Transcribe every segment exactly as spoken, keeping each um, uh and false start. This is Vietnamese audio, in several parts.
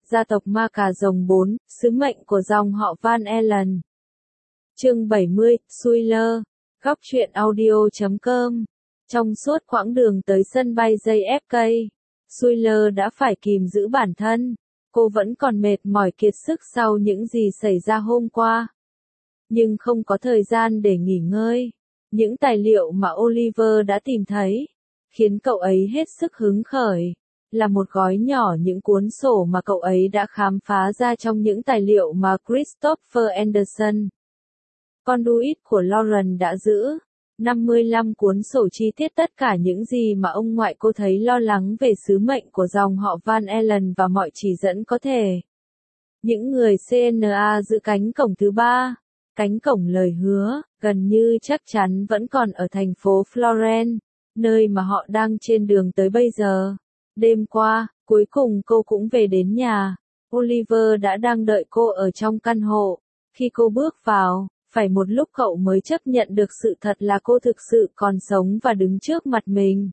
Gia tộc Ma Cà Rồng bốn, sứ mệnh của dòng họ Van Allen. Chương bảy mươi, Spoiler, góc truyện audio chấm com. Trong suốt quãng đường tới sân bay gi ép ca, Spoiler đã phải kìm giữ bản thân. Cô vẫn còn mệt mỏi kiệt sức sau những gì xảy ra hôm qua. Nhưng không có thời gian để nghỉ ngơi. Những tài liệu mà Oliver đã tìm thấy, khiến cậu ấy hết sức hứng khởi. Là một gói nhỏ những cuốn sổ mà cậu ấy đã khám phá ra trong những tài liệu mà Christopher Anderson, conduit của Lauren đã giữ. năm mươi lăm cuốn sổ chi tiết tất cả những gì mà ông ngoại cô thấy lo lắng về sứ mệnh của dòng họ Van Allen và mọi chỉ dẫn có thể. Những người xê en a giữ cánh cổng thứ ba, cánh cổng lời hứa, gần như chắc chắn vẫn còn ở thành phố Florence, nơi mà họ đang trên đường tới bây giờ. Đêm qua, cuối cùng cô cũng về đến nhà. Oliver đã đang đợi cô ở trong căn hộ. Khi cô bước vào, phải một lúc cậu mới chấp nhận được sự thật là cô thực sự còn sống và đứng trước mặt mình.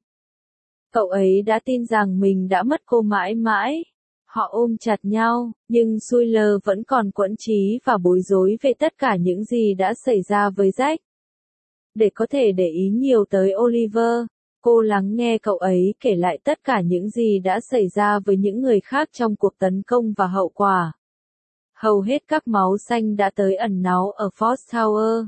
Cậu ấy đã tin rằng mình đã mất cô mãi mãi. Họ ôm chặt nhau, nhưng Spoiler vẫn còn quẫn trí và bối rối về tất cả những gì đã xảy ra với Jack. Để có thể để ý nhiều tới Oliver, cô lắng nghe cậu ấy kể lại tất cả những gì đã xảy ra với những người khác trong cuộc tấn công và hậu quả. Hầu hết các máu xanh đã tới ẩn náu ở Fox Tower.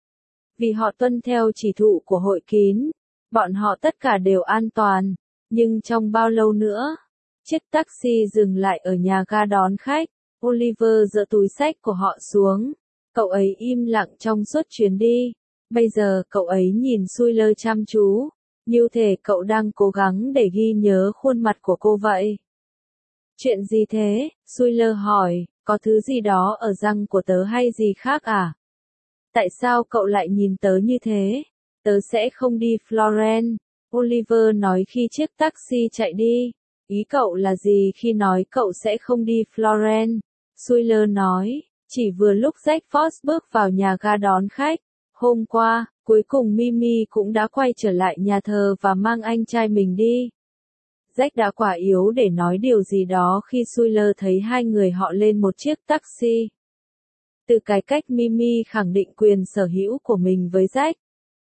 Vì họ tuân theo chỉ thụ của hội kín, bọn họ tất cả đều an toàn. Nhưng trong bao lâu nữa? Chiếc taxi dừng lại ở nhà ga đón khách. Oliver giơ túi xách của họ xuống. Cậu ấy im lặng trong suốt chuyến đi. Bây giờ cậu ấy nhìn Spoiler chăm chú. Như thể cậu đang cố gắng để ghi nhớ khuôn mặt của cô vậy. Chuyện gì thế? Spoiler hỏi, có thứ gì đó ở răng của tớ hay gì khác à? Tại sao cậu lại nhìn tớ như thế? Tớ sẽ không đi Florence, Oliver nói khi chiếc taxi chạy đi. Ý cậu là gì khi nói cậu sẽ không đi Florence? Spoiler nói, chỉ vừa lúc Jack Fox bước vào nhà ga đón khách. Hôm qua, cuối cùng Mimi cũng đã quay trở lại nhà thờ và mang anh trai mình đi. Jack đã quá yếu để nói điều gì đó khi Spoiler thấy hai người họ lên một chiếc taxi. Từ cái cách Mimi khẳng định quyền sở hữu của mình với Jack,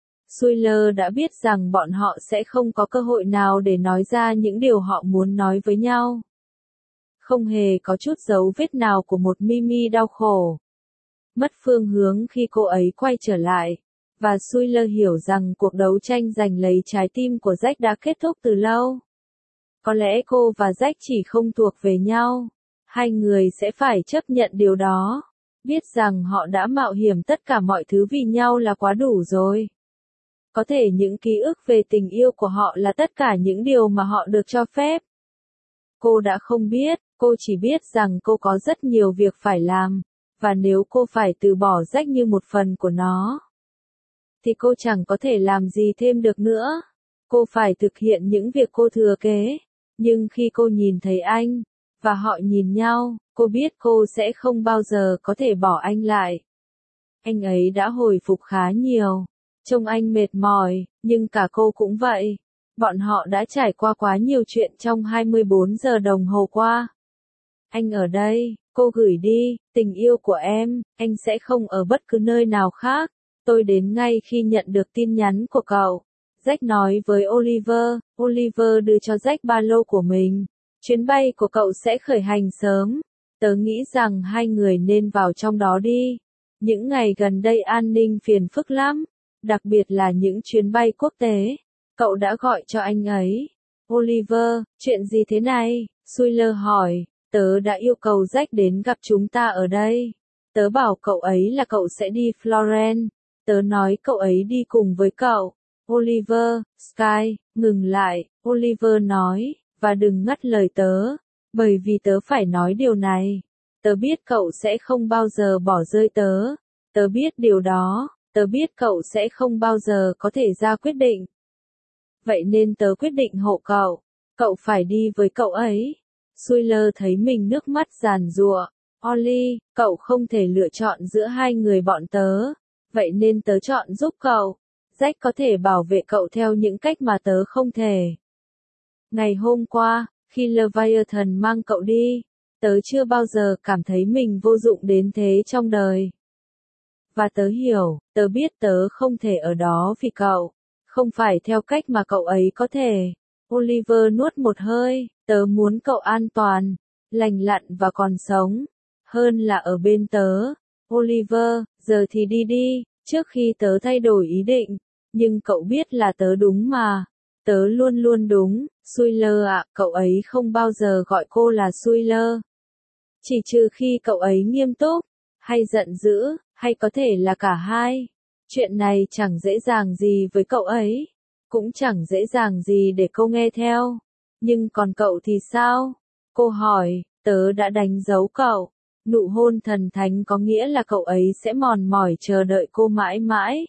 Spoiler đã biết rằng bọn họ sẽ không có cơ hội nào để nói ra những điều họ muốn nói với nhau. Không hề có chút dấu vết nào của một Mimi đau khổ, mất phương hướng khi cô ấy quay trở lại. Và Spoiler hiểu rằng cuộc đấu tranh giành lấy trái tim của Jack đã kết thúc từ lâu. Có lẽ cô và Jack chỉ không thuộc về nhau. Hai người sẽ phải chấp nhận điều đó. Biết rằng họ đã mạo hiểm tất cả mọi thứ vì nhau là quá đủ rồi. Có thể những ký ức về tình yêu của họ là tất cả những điều mà họ được cho phép. Cô đã không biết, cô chỉ biết rằng cô có rất nhiều việc phải làm. Và nếu cô phải từ bỏ Jack như một phần của nó, thì cô chẳng có thể làm gì thêm được nữa. Cô phải thực hiện những việc cô thừa kế. Nhưng khi cô nhìn thấy anh, và họ nhìn nhau, cô biết cô sẽ không bao giờ có thể bỏ anh lại. Anh ấy đã hồi phục khá nhiều. Trông anh mệt mỏi, nhưng cả cô cũng vậy. Bọn họ đã trải qua quá nhiều chuyện trong hai mươi bốn giờ đồng hồ qua. Anh ở đây, cô gửi đi, tình yêu của em, anh sẽ không ở bất cứ nơi nào khác. Tôi đến ngay khi nhận được tin nhắn của cậu. Jack nói với Oliver. Oliver đưa cho Jack ba lô của mình. Chuyến bay của cậu sẽ khởi hành sớm. Tớ nghĩ rằng hai người nên vào trong đó đi. Những ngày gần đây an ninh phiền phức lắm. Đặc biệt là những chuyến bay quốc tế. Cậu đã gọi cho anh ấy. Oliver, chuyện gì thế này? Spoiler hỏi. Tớ đã yêu cầu Jack đến gặp chúng ta ở đây. Tớ bảo cậu ấy là cậu sẽ đi Florence. Tớ nói cậu ấy đi cùng với cậu. Oliver, Sky, ngừng lại, Oliver nói, và đừng ngắt lời tớ, bởi vì tớ phải nói điều này. Tớ biết cậu sẽ không bao giờ bỏ rơi tớ. Tớ biết điều đó, tớ biết cậu sẽ không bao giờ có thể ra quyết định. Vậy nên tớ quyết định hộ cậu. Cậu phải đi với cậu ấy. Spoiler thấy mình nước mắt giàn giụa. Ollie, cậu không thể lựa chọn giữa hai người bọn tớ. Vậy nên tớ chọn giúp cậu. Jack có thể bảo vệ cậu theo những cách mà tớ không thể. Ngày hôm qua, khi Leviathan mang cậu đi, Tớ chưa bao giờ cảm thấy mình vô dụng đến thế trong đời. Và tớ hiểu, tớ biết tớ không thể ở đó vì cậu. Không phải theo cách mà cậu ấy có thể. Oliver nuốt một hơi, tớ muốn cậu an toàn, lành lặn và còn sống. Hơn là ở bên tớ. Oliver, giờ thì đi đi, trước khi tớ thay đổi ý định. Nhưng cậu biết là tớ đúng mà. Tớ luôn luôn đúng, Suyler ạ, cậu ấy không bao giờ gọi cô là Suyler. Chỉ trừ khi cậu ấy nghiêm túc, hay giận dữ, hay có thể là cả hai. Chuyện này chẳng dễ dàng gì với cậu ấy. Cũng chẳng dễ dàng gì để cô nghe theo. Nhưng còn cậu thì sao? Cô hỏi, tớ đã đánh dấu cậu. Nụ hôn thần thánh có nghĩa là cậu ấy sẽ mòn mỏi chờ đợi cô mãi mãi.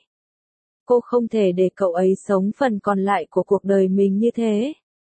Cô không thể để cậu ấy sống phần còn lại của cuộc đời mình như thế.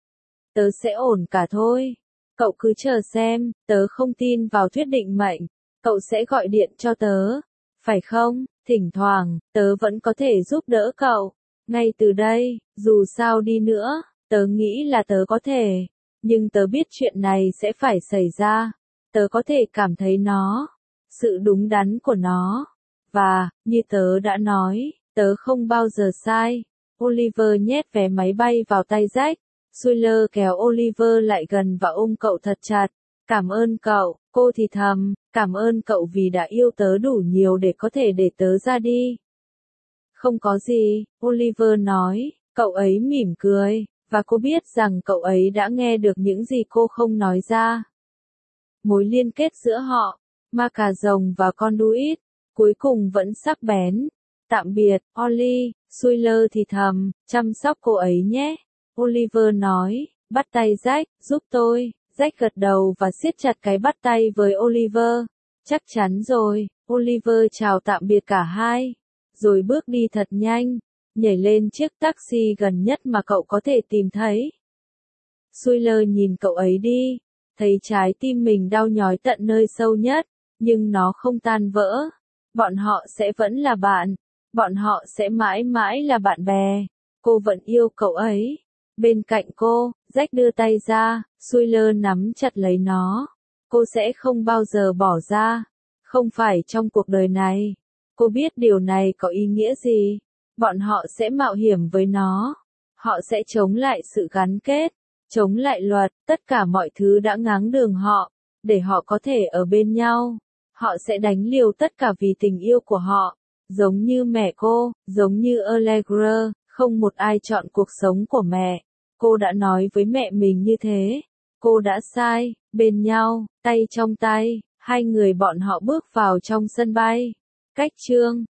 Tớ sẽ ổn cả thôi. Cậu cứ chờ xem, tớ không tin vào thuyết định mệnh. Cậu sẽ gọi điện cho tớ. Phải không? Thỉnh thoảng, tớ vẫn có thể giúp đỡ cậu. Ngay từ đây, dù sao đi nữa, tớ nghĩ là tớ có thể. Nhưng tớ biết chuyện này sẽ phải xảy ra. Tớ có thể cảm thấy nó. Sự đúng đắn của nó. Và, như tớ đã nói, tớ không bao giờ sai. Oliver nhét vé máy bay vào tay Jack. Suyler kéo Oliver lại gần và ôm cậu thật chặt. Cảm ơn cậu, cô thì thầm, cảm ơn cậu vì đã yêu tớ đủ nhiều để có thể để tớ ra đi. Không có gì, Oliver nói, cậu ấy mỉm cười, và cô biết rằng cậu ấy đã nghe được những gì cô không nói ra. Mối liên kết giữa họ, ma cà rồng và con đuít, cuối cùng vẫn sắc bén. Tạm biệt, Ollie, Suyler thì thầm, chăm sóc cô ấy nhé. Oliver nói, bắt tay Jack, giúp tôi. Jack gật đầu và siết chặt cái bắt tay với Oliver. Chắc chắn rồi, Oliver chào tạm biệt cả hai. Rồi bước đi thật nhanh, nhảy lên chiếc taxi gần nhất mà cậu có thể tìm thấy. Suyler nhìn cậu ấy đi, thấy trái tim mình đau nhói tận nơi sâu nhất, nhưng nó không tan vỡ. Bọn họ sẽ vẫn là bạn, bọn họ sẽ mãi mãi là bạn bè. Cô vẫn yêu cậu ấy. Bên cạnh cô, Jack đưa tay ra, Suyler nắm chặt lấy nó. Cô sẽ không bao giờ bỏ ra. Không phải trong cuộc đời này. Cô biết điều này có ý nghĩa gì. Bọn họ sẽ mạo hiểm với nó. Họ sẽ chống lại sự gắn kết, chống lại luật, tất cả mọi thứ đã ngáng đường họ, để họ có thể ở bên nhau. Họ sẽ đánh liều tất cả vì tình yêu của họ. Giống như mẹ cô, giống như Allegra, không một ai chọn cuộc sống của mẹ. Cô đã nói với mẹ mình như thế. Cô đã sai, bên nhau, tay trong tay, hai người bọn họ bước vào trong sân bay. Cách chương